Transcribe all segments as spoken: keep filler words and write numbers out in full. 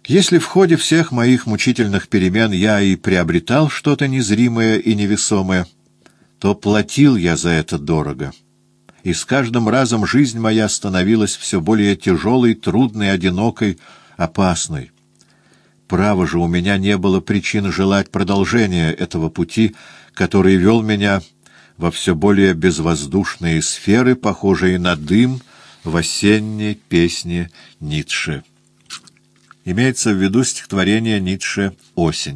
Если в ходе всех моих мучительных перемен я и приобретал что-то незримое и невесомое, то платил я за это дорого. И с каждым разом жизнь моя становилась все более тяжелой, трудной, одинокой, опасной. Право же, у меня не было причин желать продолжения этого пути, который вел меня во все более безвоздушные сферы, похожие на дым в осенней песне Ницше. Имеется в виду стихотворение Ницше «Осень».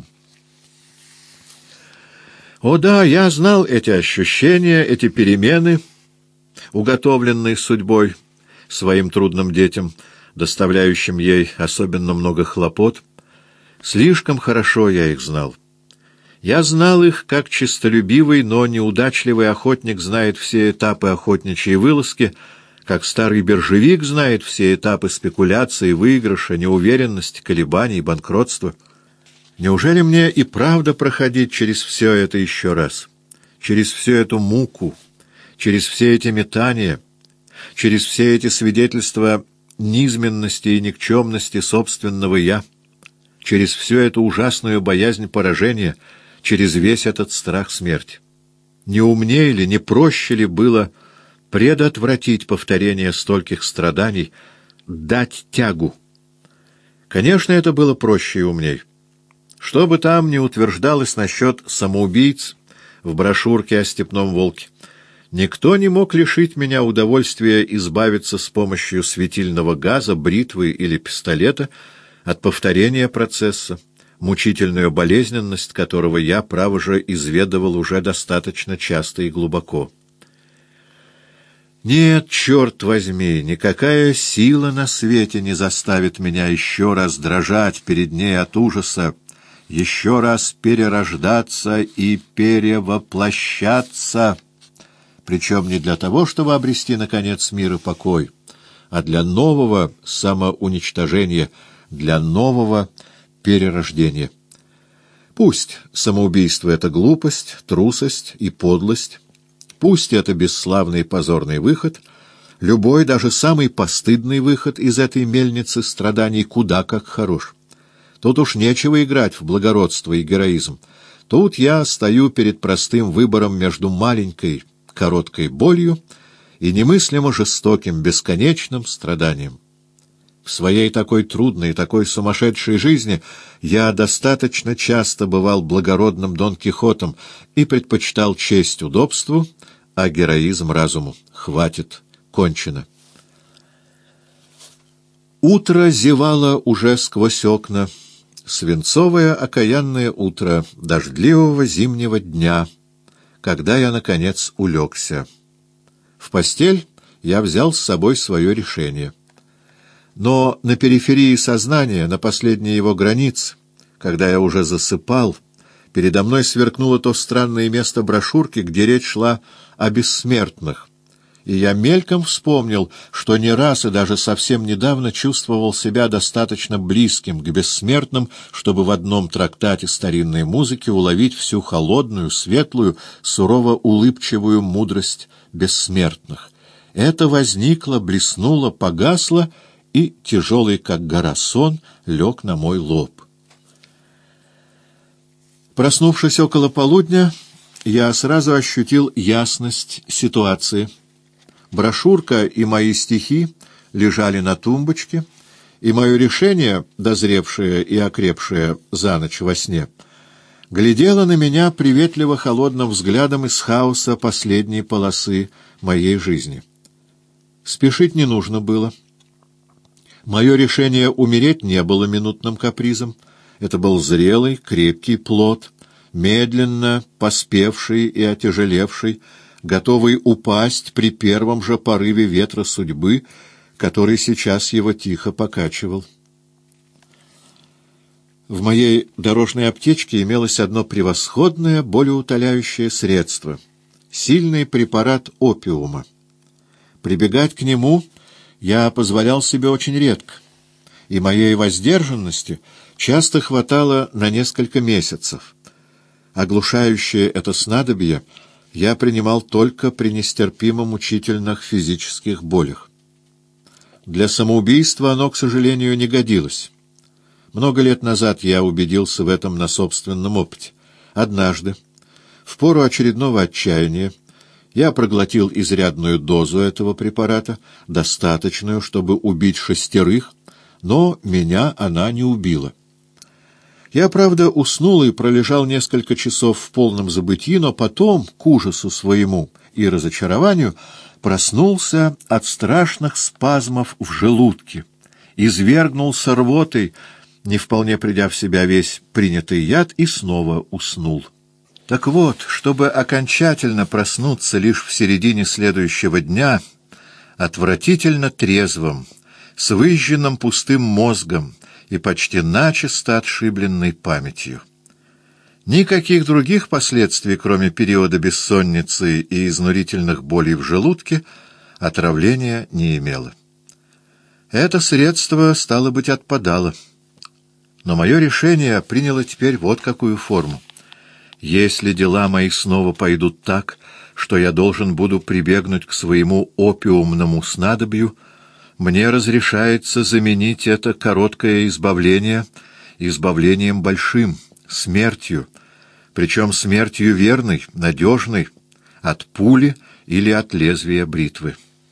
О да, я знал эти ощущения, эти перемены, уготовленные судьбой своим трудным детям, доставляющим ей особенно много хлопот. Слишком хорошо я их знал. Я знал их, как честолюбивый, но неудачливый охотник знает все этапы охотничьей вылазки, как старый биржевик знает все этапы спекуляции, выигрыша, неуверенности, колебаний, банкротства. Неужели мне и правда проходить через все это еще раз? Через всю эту муку, через все эти метания, через все эти свидетельства низменности и никчемности собственного «я», через всю эту ужасную боязнь поражения, через весь этот страх смерти? Не умнее ли, не проще ли было предотвратить повторение стольких страданий, дать тягу? Конечно, это было проще и умней. Что бы там ни утверждалось насчет самоубийц в брошюрке о степном волке, никто не мог лишить меня удовольствия избавиться с помощью светильного газа, бритвы или пистолета от повторения процесса, мучительную болезненность которого я, право же, изведывал уже достаточно часто и глубоко. Нет, черт возьми, никакая сила на свете не заставит меня еще раз дрожать перед ней от ужаса, еще раз перерождаться и перевоплощаться, причем не для того, чтобы обрести, наконец, мир и покой, а для нового самоуничтожения, для нового перерождения. Пусть самоубийство — это глупость, трусость и подлость, пусть это бесславный и позорный выход, любой, даже самый постыдный выход из этой мельницы страданий куда как хорош. Тут уж нечего играть в благородство и героизм. Тут я стою перед простым выбором между маленькой, короткой болью и немыслимо жестоким, бесконечным страданием. В своей такой трудной, такой сумасшедшей жизни я достаточно часто бывал благородным Дон Кихотом и предпочитал честь удобству, а героизм разуму. Хватит, кончено. Утро зевало уже сквозь окна. Свинцовое окаянное утро дождливого зимнего дня, когда я, наконец, улегся. В постель я взял с собой свое решение. Но на периферии сознания, на последней его границе, когда я уже засыпал, передо мной сверкнуло то странное место брошюрки, где речь шла о бессмертных, и я мельком вспомнил, что не раз и даже совсем недавно чувствовал себя достаточно близким к бессмертным, чтобы в одном трактате старинной музыки уловить всю холодную, светлую, сурово-улыбчивую мудрость бессмертных. Это возникло, блеснуло, погасло, и, тяжелый как гора сон, лег на мой лоб. Проснувшись около полудня, я сразу ощутил ясность ситуации. Брошюрка и мои стихи лежали на тумбочке, и мое решение, дозревшее и окрепшее за ночь во сне, глядело на меня приветливо-холодным взглядом из хаоса последней полосы моей жизни. Спешить не нужно было. Мое решение умереть не было минутным капризом. Это был зрелый, крепкий плод, медленно поспевший и отяжелевший, готовый упасть при первом же порыве ветра судьбы, который сейчас его тихо покачивал. В моей дорожной аптечке имелось одно превосходное болеутоляющее средство — сильный препарат опиума. Прибегать к нему я позволял себе очень редко, и моей воздержанности часто хватало на несколько месяцев. Оглушающее это снадобье я принимал только при нестерпимо мучительных физических болях. Для самоубийства оно, к сожалению, не годилось. Много лет назад я убедился в этом на собственном опыте. Однажды, в пору очередного отчаяния, я проглотил изрядную дозу этого препарата, достаточную, чтобы убить шестерых, но меня она не убила. Я, правда, уснул и пролежал несколько часов в полном забытии, но потом, к ужасу своему и разочарованию, проснулся от страшных спазмов в желудке, извергнулся рвотой, не вполне придя в себя весь принятый яд, и снова уснул. Так вот, чтобы окончательно проснуться лишь в середине следующего дня, отвратительно трезвым, с выжженным пустым мозгом и почти начисто отшибленной памятью. Никаких других последствий, кроме периода бессонницы и изнурительных болей в желудке, отравления не имело. Это средство, стало быть, отпадало. Но мое решение приняло теперь вот какую форму. Если дела мои снова пойдут так, что я должен буду прибегнуть к своему опиумному снадобью, мне разрешается заменить это короткое избавление избавлением большим, смертью, причем смертью верной, надежной, от пули или от лезвия бритвы.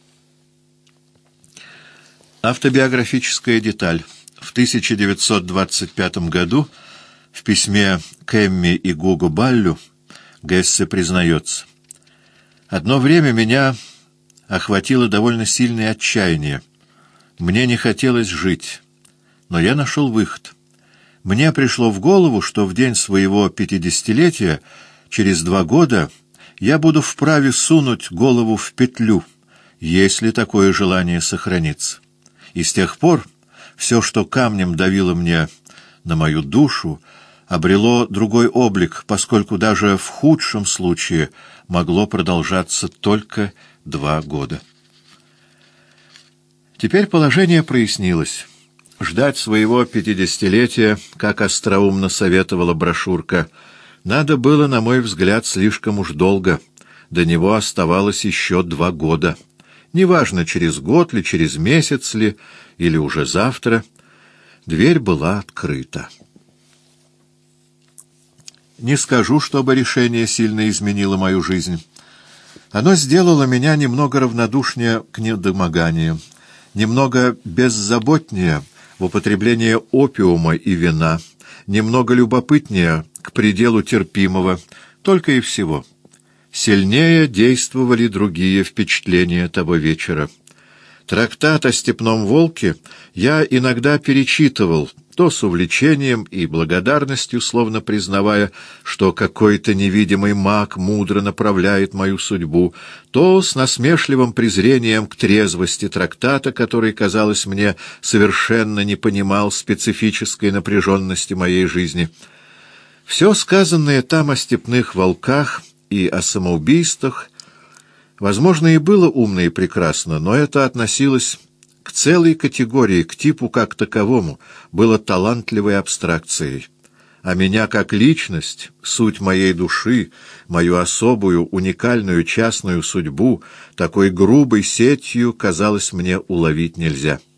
Автобиографическая деталь. В тысяча девятьсот двадцать пятом году в письме к Эмми и Гугу Баллю Гессе признается: «Одно время меня охватило довольно сильное отчаяние. Мне не хотелось жить, но я нашел выход. Мне пришло в голову, что в день своего пятидесятилетия, через два года, я буду вправе сунуть голову в петлю, если такое желание сохранится. И с тех пор все, что камнем давило мне на мою душу, обрело другой облик, поскольку даже в худшем случае могло продолжаться только два года». Теперь положение прояснилось. Ждать своего пятидесятилетия, как остроумно советовала брошюрка, надо было, на мой взгляд, слишком уж долго. До него оставалось еще два года. Неважно, через год ли, через месяц ли, или уже завтра. Дверь была открыта. Не скажу, чтобы решение сильно изменило мою жизнь. Оно сделало меня немного равнодушнее к недомоганию, немного беззаботнее в употреблении опиума и вина, немного любопытнее к пределу терпимого, только и всего. Сильнее действовали другие впечатления того вечера. Трактат о степном волке я иногда перечитывал, то с увлечением и благодарностью, словно признавая, что какой-то невидимый маг мудро направляет мою судьбу, то с насмешливым презрением к трезвости трактата, который, казалось мне, совершенно не понимал специфической напряженности моей жизни. Все сказанное там о степных волках и о самоубийствах, возможно, и было умно и прекрасно, но это относилось к целой категории, к типу как таковому, было талантливой абстракцией. А меня как личность, суть моей души, мою особую, уникальную частную судьбу, такой грубой сетью, казалось, мне уловить нельзя.